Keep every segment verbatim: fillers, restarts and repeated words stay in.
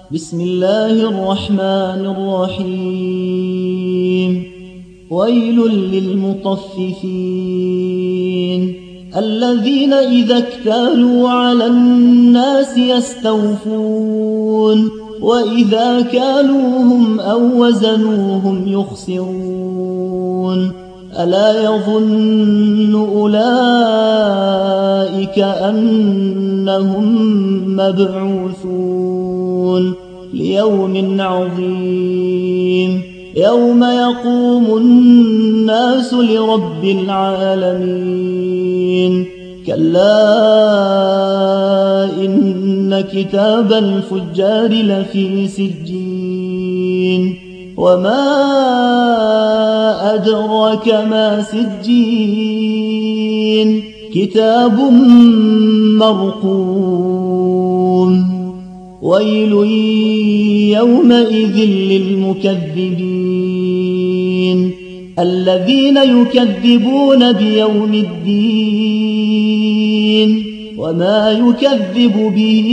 بسم الله الرحمن الرحيم ويل للمطففين الذين إذا اكتالوا على الناس يستوفون وإذا كالوهم أو وزنوهم يخسرون ألا يظن أولئك أنهم مبعوثون ليوم عظيم يوم يقوم الناس لرب العالمين كلا إن كتاب الفجار لفي سجين وما أدراك ما سجين كتاب مرقوم ويل يومئذ للمكذبين الذين يكذبون بيوم الدين وما يكذب به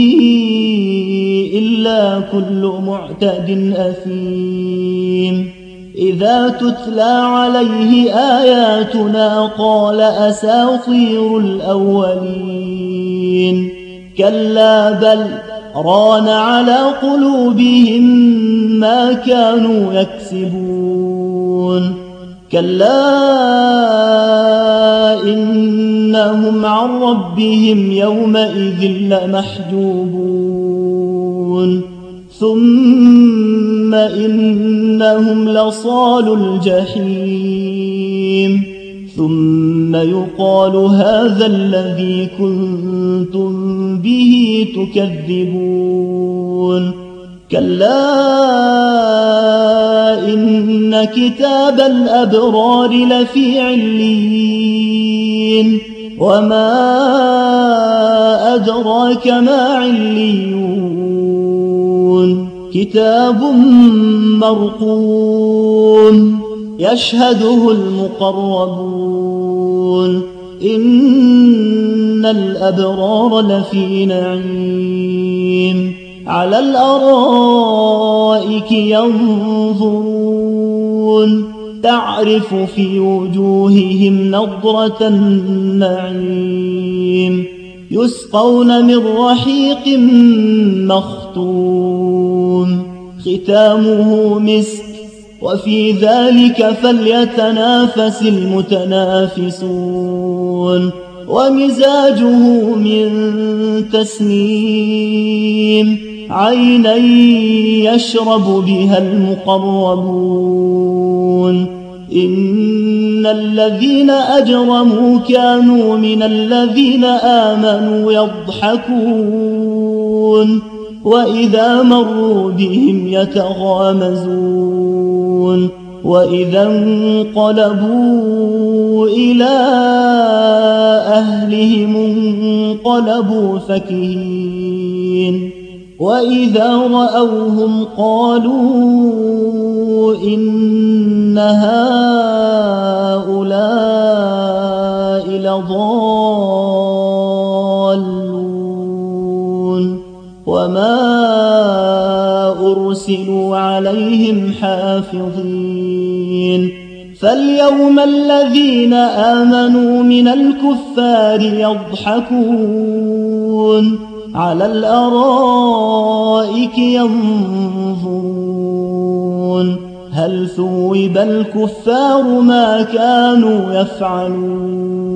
إلا كل معتد أثيم إذا تتلى عليه آياتنا قال أساطير الأولين كلا بل ران على قلوبهم ما كانوا يكسبون كلا إنهم عن ربهم يومئذ لمحجوبون ثم إنهم لصالوا الجحيم ثم يقال هذا الذي كنتم به تكذبون كلا إن كتاب الأبرار لفي عليين وما أدراك ما عليون كتاب مرقوم يشهده المقربون إن الأبرار لفي نعيم على الأرائك ينظرون تعرف في وجوههم نضرة النعيم يسقون من رحيق مختوم ختامه مسك وفي ذلك فليتنافس المتنافسون ومزاجه من تسنيم عينا يشرب بها المقربون إن الذين أجرموا كانوا من الذين آمنوا يضحكون وإذا مروا بهم يتغامزون وإذا انقلبوا إلى أهلهم انقلبوا فكهين وإذا رأوهم قالوا إن هؤلاء لضالون وما أرسلوا عليهم حافظين فاليوم الذين آمنوا من الكفار يضحكون على الأرائك ينظرون هل ثوب الكفار ما كانوا يفعلون